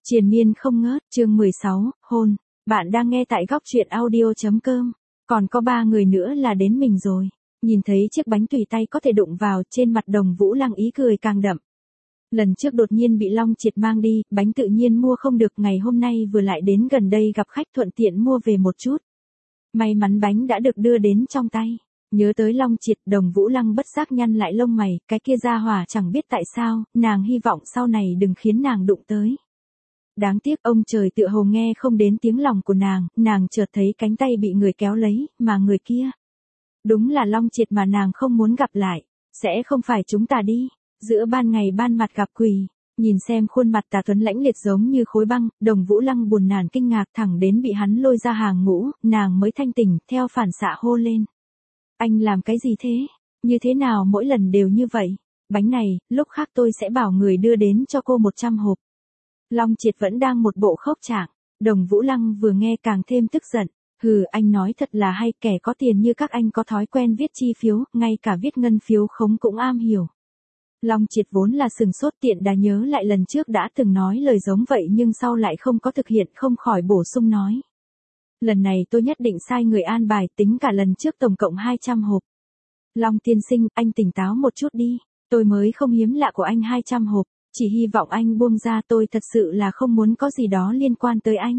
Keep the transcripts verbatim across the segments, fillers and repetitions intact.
Triền miên không ngớt, chương mười sáu, hôn. Bạn đang nghe tại góc truyện audio.com. Còn có ba người nữa là đến mình rồi. Nhìn thấy chiếc bánh tùy tay có thể đụng vào, trên mặt Đồng Vũ Lăng ý cười càng đậm. Lần trước đột nhiên bị Long Triệt mang đi, bánh tự nhiên mua không được, ngày hôm nay vừa lại đến gần đây gặp khách thuận tiện mua về một chút. May mắn bánh đã được đưa đến trong tay. Nhớ tới Long Triệt, Đồng Vũ Lăng bất giác nhăn lại lông mày, cái kia gia hỏa chẳng biết tại sao, nàng hy vọng sau này đừng khiến nàng đụng tới. Đáng tiếc ông trời tựa hồ nghe không đến tiếng lòng của nàng, nàng chợt thấy cánh tay bị người kéo lấy, mà người kia. Đúng là Long Triệt mà nàng không muốn gặp lại, sẽ không phải chúng ta đi, giữa ban ngày ban mặt gặp quỷ. Nhìn xem khuôn mặt Tà Tuấn lãnh liệt giống như khối băng, Đồng Vũ Lăng buồn nản kinh ngạc thẳng đến bị hắn lôi ra hàng ngũ, nàng mới thanh tỉnh, theo phản xạ hô lên. Anh làm cái gì thế? Như thế nào mỗi lần đều như vậy? Bánh này, lúc khác tôi sẽ bảo người đưa đến cho cô một trăm hộp. Long Triệt vẫn đang một bộ khốc trạng, Đồng Vũ Lăng vừa nghe càng thêm tức giận. Hừ, anh nói thật là hay, kẻ có tiền như các anh có thói quen viết chi phiếu, ngay cả viết ngân phiếu khống cũng am hiểu. Long Triệt vốn là sừng sốt, tiện đã nhớ lại lần trước đã từng nói lời giống vậy nhưng sau lại không có thực hiện, không khỏi bổ sung nói. Lần này tôi nhất định sai người an bài, tính cả lần trước tổng cộng hai trăm hộp. Long tiên sinh, anh tỉnh táo một chút đi, tôi mới không hiếm lạ của anh hai trăm hộp, chỉ hy vọng anh buông ra, tôi thật sự là không muốn có gì đó liên quan tới anh.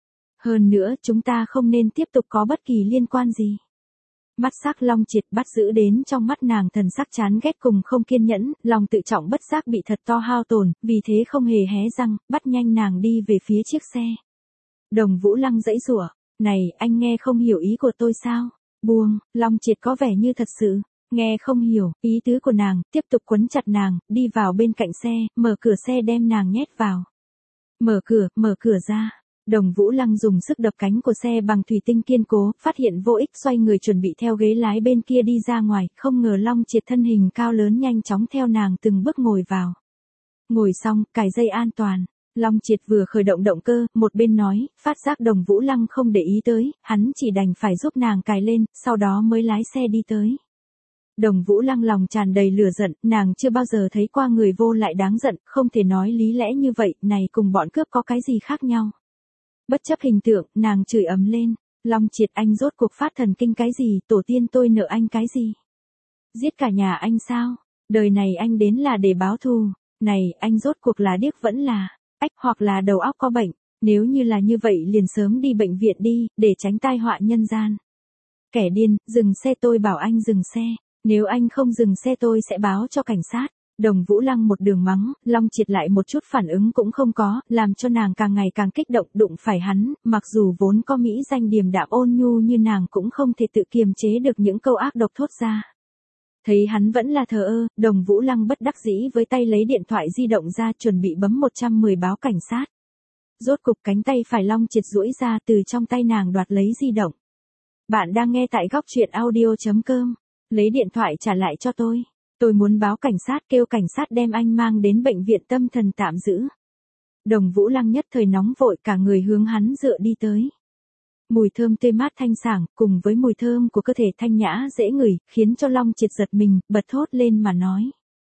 Hơn nữa, chúng ta không nên tiếp tục có bất kỳ liên quan gì. Mắt sắc Long Triệt bắt giữ đến trong mắt nàng thần sắc chán ghét cùng không kiên nhẫn, lòng tự trọng bất giác bị thật to hao tổn, vì thế không hề hé răng, bắt nhanh nàng đi về phía chiếc xe. Đồng Vũ Lăng giãy giụa, này, anh nghe không hiểu ý của tôi sao? Buông, Long Triệt có vẻ như thật sự nghe không hiểu ý tứ của nàng, tiếp tục quấn chặt nàng, đi vào bên cạnh xe, mở cửa xe đem nàng nhét vào. Mở cửa, mở cửa ra. Đồng Vũ Lăng dùng sức đập cánh của xe bằng thủy tinh kiên cố, phát hiện vô ích xoay người chuẩn bị theo ghế lái bên kia đi ra ngoài, không ngờ Long Triệt thân hình cao lớn nhanh chóng theo nàng từng bước ngồi vào. Ngồi xong, cài dây an toàn. Long Triệt vừa khởi động động cơ, một bên nói, phát giác Đồng Vũ Lăng không để ý tới, hắn chỉ đành phải giúp nàng cài lên, sau đó mới lái xe đi tới. Đồng Vũ Lăng lòng tràn đầy lửa giận, nàng chưa bao giờ thấy qua người vô lại đáng giận, không thể nói lý lẽ như vậy, này cùng bọn cướp có cái gì khác nhau. Bất chấp hình tượng, nàng chửi ầm lên, Long Triệt anh rốt cuộc phát thần kinh cái gì, tổ tiên tôi nợ anh cái gì? Giết cả nhà anh sao? Đời này anh đến là để báo thù, này, anh rốt cuộc là điếc vẫn là, ách hoặc là đầu óc có bệnh, nếu như là như vậy liền sớm đi bệnh viện đi, để tránh tai họa nhân gian. Kẻ điên, dừng xe, tôi bảo anh dừng xe, nếu anh không dừng xe tôi sẽ báo cho cảnh sát. Đồng Vũ Lăng một đường mắng, Long Triệt lại một chút phản ứng cũng không có, làm cho nàng càng ngày càng kích động, đụng phải hắn, mặc dù vốn có mỹ danh điềm đạm ôn nhu như nàng cũng không thể tự kiềm chế được những câu ác độc thốt ra. Thấy hắn vẫn là thờ ơ, Đồng Vũ Lăng bất đắc dĩ với tay lấy điện thoại di động ra chuẩn bị bấm một trăm mười báo cảnh sát. Rốt cục cánh tay phải Long Triệt duỗi ra từ trong tay nàng đoạt lấy di động. Bạn đang nghe tại góc truyện audio.com, lấy điện thoại trả lại cho tôi. Tôi muốn báo cảnh sát, kêu cảnh sát đem anh mang đến bệnh viện tâm thần tạm giữ. Đồng Vũ Lăng nhất thời nóng vội, cả người hướng hắn dựa đi tới. Mùi thơm tươi mát thanh sảng, cùng với mùi thơm của cơ thể thanh nhã dễ ngửi, khiến cho Long Triệt giật mình, bật thốt lên mà nói.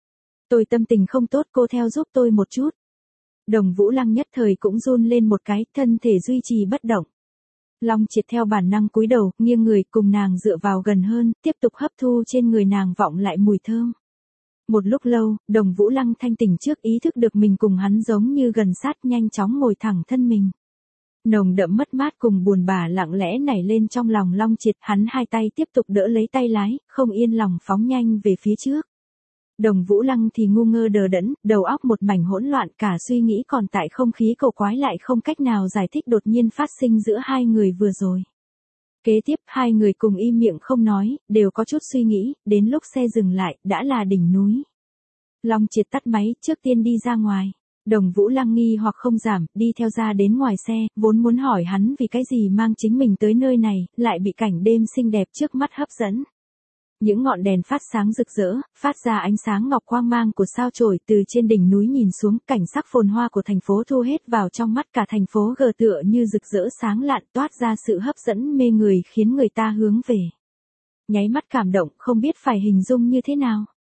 Tôi tâm tình không tốt, cô theo giúp tôi một chút. Đồng Vũ Lăng nhất thời cũng run lên một cái, thân thể duy trì bất động. Long Triệt theo bản năng cúi đầu, nghiêng người cùng nàng dựa vào gần hơn, tiếp tục hấp thu trên người nàng vọng lại mùi thơm. Một lúc lâu, Đồng Vũ Lăng thanh tỉnh trước ý thức được mình cùng hắn giống như gần sát, nhanh chóng ngồi thẳng thân mình. Nồng đậm mất mát cùng buồn bã lặng lẽ nảy lên trong lòng Long Triệt, hắn hai tay tiếp tục đỡ lấy tay lái, không yên lòng phóng nhanh về phía trước. Đồng Vũ Lăng thì ngu ngơ đờ đẫn, đầu óc một mảnh hỗn loạn, cả suy nghĩ còn tại không khí cầu quái lại không cách nào giải thích đột nhiên phát sinh giữa hai người vừa rồi. Kế tiếp hai người cùng im miệng không nói, đều có chút suy nghĩ, đến lúc xe dừng lại, đã là đỉnh núi. Long Triệt tắt máy, trước tiên đi ra ngoài. Đồng Vũ Lăng nghi hoặc không giảm, đi theo ra đến ngoài xe, vốn muốn hỏi hắn vì cái gì mang chính mình tới nơi này, lại bị cảnh đêm xinh đẹp trước mắt hấp dẫn. Những ngọn đèn phát sáng rực rỡ, phát ra ánh sáng ngọc quang mang của sao chổi, từ trên đỉnh núi nhìn xuống, cảnh sắc phồn hoa của thành phố thu hết vào trong mắt, cả thành phố gờ tựa như rực rỡ sáng lạn, toát ra sự hấp dẫn mê người khiến người ta hướng về. Nháy mắt cảm động, không biết phải hình dung như thế nào.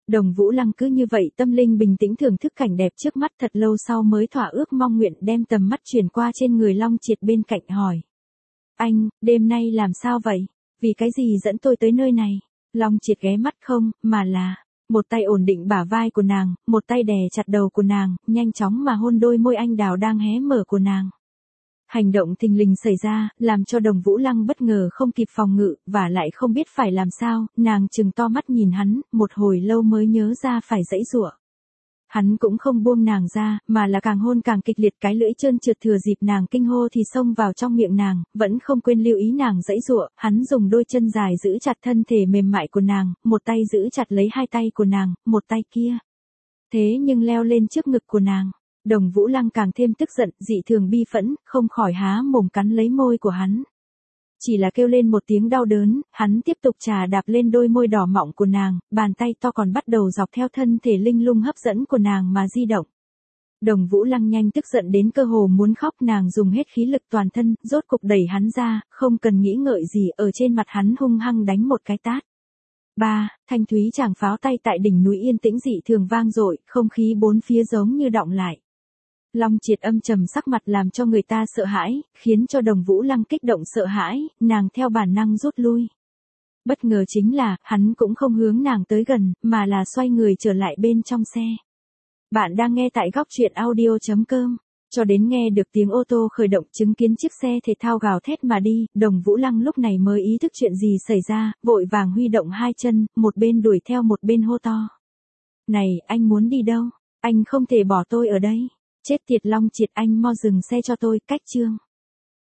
Đồng Vũ Lăng cứ như vậy tâm linh bình tĩnh thưởng thức cảnh đẹp trước mắt thật lâu sau mới thỏa ước mong nguyện đem tầm mắt chuyển qua trên người Long Triệt bên cạnh hỏi. Anh, đêm nay làm sao vậy? Vì cái gì dẫn tôi tới nơi này? Long Triệt ghé mắt không, mà là, một tay ổn định bả vai của nàng, một tay đè chặt đầu của nàng, nhanh chóng mà hôn đôi môi anh đào đang hé mở của nàng. Hành động thình lình xảy ra, làm cho Đồng Vũ Lăng bất ngờ không kịp phòng ngự, và lại không biết phải làm sao, nàng trừng to mắt nhìn hắn, một hồi lâu mới nhớ ra phải giãy giụa. Hắn cũng không buông nàng ra, mà là càng hôn càng kịch liệt, cái lưỡi trơn trượt thừa dịp nàng kinh hô thì xông vào trong miệng nàng, vẫn không quên lưu ý nàng giãy giụa, hắn dùng đôi chân dài giữ chặt thân thể mềm mại của nàng, một tay giữ chặt lấy hai tay của nàng, một tay kia thế nhưng leo lên trước ngực của nàng. Đồng Vũ Lăng càng thêm tức giận, dị thường bi phẫn, không khỏi há mồm cắn lấy môi của hắn. Chỉ là kêu lên một tiếng đau đớn, hắn tiếp tục chà đạp lên đôi môi đỏ mọng của nàng, bàn tay to còn bắt đầu dọc theo thân thể linh lung hấp dẫn của nàng mà di động. Đồng Vũ Lăng nhanh tức giận đến cơ hồ muốn khóc, nàng dùng hết khí lực toàn thân, rốt cục đẩy hắn ra, không cần nghĩ ngợi gì, ở trên mặt hắn hung hăng đánh một cái tát. Ba, thanh thúy tràng pháo tay tại đỉnh núi yên tĩnh dị thường vang dội, không khí bốn phía giống như đọng lại. Long Triệt âm trầm sắc mặt làm cho người ta sợ hãi, khiến cho Đồng Vũ Lăng kích động sợ hãi, nàng theo bản năng rút lui. Bất ngờ chính là, hắn cũng không hướng nàng tới gần, mà là xoay người trở lại bên trong xe. Bạn đang nghe tại góc truyện audio chấm com. Cho đến nghe được tiếng ô tô khởi động, chứng kiến chiếc xe thể thao gào thét mà đi, Đồng Vũ Lăng lúc này mới ý thức chuyện gì xảy ra, vội vàng huy động hai chân, một bên đuổi theo một bên hô to. Này, anh muốn đi đâu? Anh không thể bỏ tôi ở đây. Chết tiệt Long Triệt, anh mau dừng xe cho tôi, cách chương.